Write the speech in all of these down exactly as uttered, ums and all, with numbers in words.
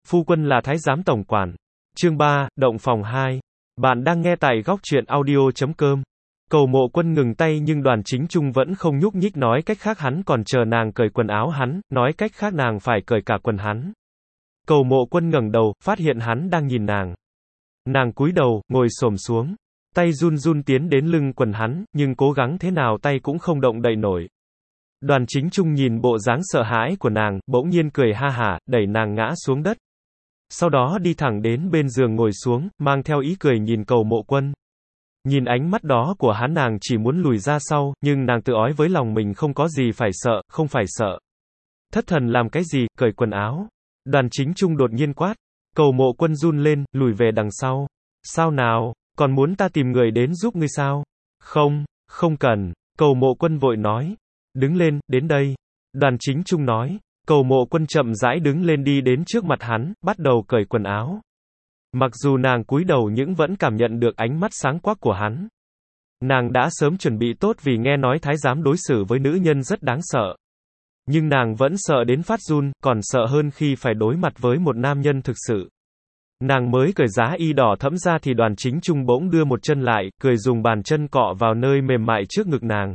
Phu quân là thái giám tổng quản. Chương ba, động phòng hai. Bạn đang nghe tại góc truyện audio chấm com. Cầu Mộ Quân ngừng tay nhưng Đoàn Chính Trung vẫn không nhúc nhích, nói cách khác hắn còn chờ nàng cởi quần áo hắn, nói cách khác nàng phải cởi cả quần hắn. Cầu Mộ Quân ngẩng đầu, phát hiện hắn đang nhìn nàng. Nàng cúi đầu, ngồi xổm xuống. Tay run run tiến đến lưng quần hắn, nhưng cố gắng thế nào tay cũng không động đậy nổi. Đoàn Chính Trung nhìn bộ dáng sợ hãi của nàng, bỗng nhiên cười ha hả, đẩy nàng ngã xuống đất. Sau đó đi thẳng đến bên giường ngồi xuống, mang theo ý cười nhìn Cầu Mộ Quân. Nhìn ánh mắt đó của hắn, nàng chỉ muốn lùi ra sau, nhưng nàng tự ói với lòng mình không có gì phải sợ, không phải sợ. Thất thần làm cái gì, cởi quần áo. Đoàn Chính Trung đột nhiên quát. Cầu Mộ Quân run lên, lùi về đằng sau. Sao nào, còn muốn ta tìm người đến giúp ngươi sao? Không, không cần. Cầu Mộ Quân vội nói. Đứng lên, đến đây. Đoàn Chính Trung nói. Cầu Mộ Quân chậm rãi đứng lên đi đến trước mặt hắn, bắt đầu cởi quần áo. Mặc dù nàng cúi đầu nhưng vẫn cảm nhận được ánh mắt sáng quắc của hắn. Nàng đã sớm chuẩn bị tốt vì nghe nói thái giám đối xử với nữ nhân rất đáng sợ. Nhưng nàng vẫn sợ đến phát run, còn sợ hơn khi phải đối mặt với một nam nhân thực sự. Nàng mới cởi giá y đỏ thẫm ra thì Đoàn Chính Trung bỗng đưa một chân lại, cười dùng bàn chân cọ vào nơi mềm mại trước ngực nàng.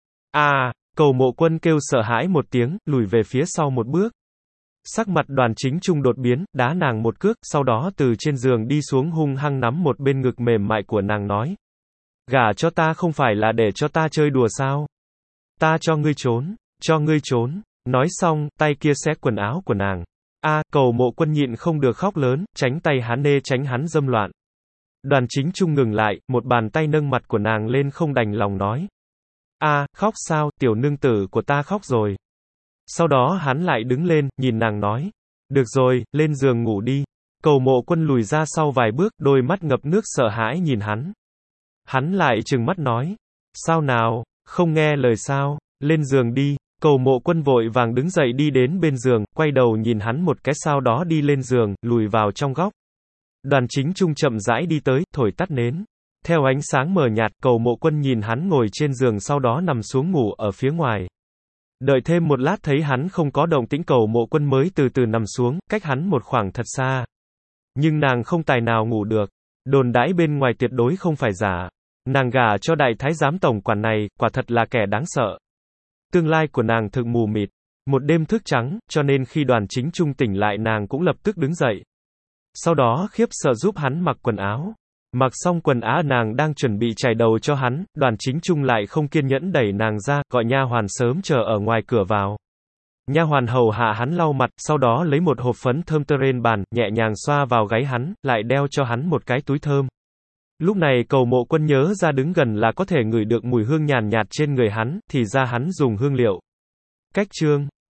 À, Cầu Mộ Quân kêu sợ hãi một tiếng, lùi về phía sau một bước. Sắc mặt Đoàn Chính Trung đột biến, đá nàng một cước, sau đó từ trên giường đi xuống hung hăng nắm một bên ngực mềm mại của nàng nói. Gả cho ta không phải là để cho ta chơi đùa sao? Ta cho ngươi trốn, cho ngươi trốn. Nói xong, tay kia xé quần áo của nàng. A, à, Cầu Mộ Quân nhịn không được khóc lớn, tránh tay hắn nê tránh hắn dâm loạn. Đoàn Chính Trung ngừng lại, một bàn tay nâng mặt của nàng lên không đành lòng nói. A, à, khóc sao, tiểu nương tử của ta khóc rồi. Sau đó hắn lại đứng lên, nhìn nàng nói. Được rồi, lên giường ngủ đi. Cầu Mộ Quân lùi ra sau vài bước, đôi mắt ngập nước sợ hãi nhìn hắn. Hắn lại trừng mắt nói. Sao nào, không nghe lời sao, lên giường đi. Cầu Mộ Quân vội vàng đứng dậy đi đến bên giường, quay đầu nhìn hắn một cái sau đó đi lên giường, lùi vào trong góc. Đoàn Chính Trung chậm rãi đi tới, thổi tắt nến. Theo ánh sáng mờ nhạt, Cầu Mộ Quân nhìn hắn ngồi trên giường sau đó nằm xuống ngủ ở phía ngoài. Đợi thêm một lát thấy hắn không có động tĩnh, Cầu Mộ Quân mới từ từ nằm xuống, cách hắn một khoảng thật xa. Nhưng nàng không tài nào ngủ được. Đồn đãi bên ngoài tuyệt đối không phải giả. Nàng gả cho đại thái giám tổng quản này, quả thật là kẻ đáng sợ. Tương lai của nàng thực mù mịt. Một đêm thức trắng, cho nên khi Đoàn Chính Trung tỉnh lại nàng cũng lập tức đứng dậy. Sau đó khiếp sợ giúp hắn mặc quần áo. Mặc xong quần áo nàng đang chuẩn bị chải đầu cho hắn, Đoàn Chính Trung lại không kiên nhẫn đẩy nàng ra, gọi nha hoàn sớm chờ ở ngoài cửa vào. Nha hoàn hầu hạ hắn lau mặt, sau đó lấy một hộp phấn thơm tơ trên bàn, nhẹ nhàng xoa vào gáy hắn, lại đeo cho hắn một cái túi thơm. Lúc này Cầu Mộ Quân nhớ ra đứng gần là có thể ngửi được mùi hương nhàn nhạt trên người hắn, thì ra hắn dùng hương liệu. Cách chương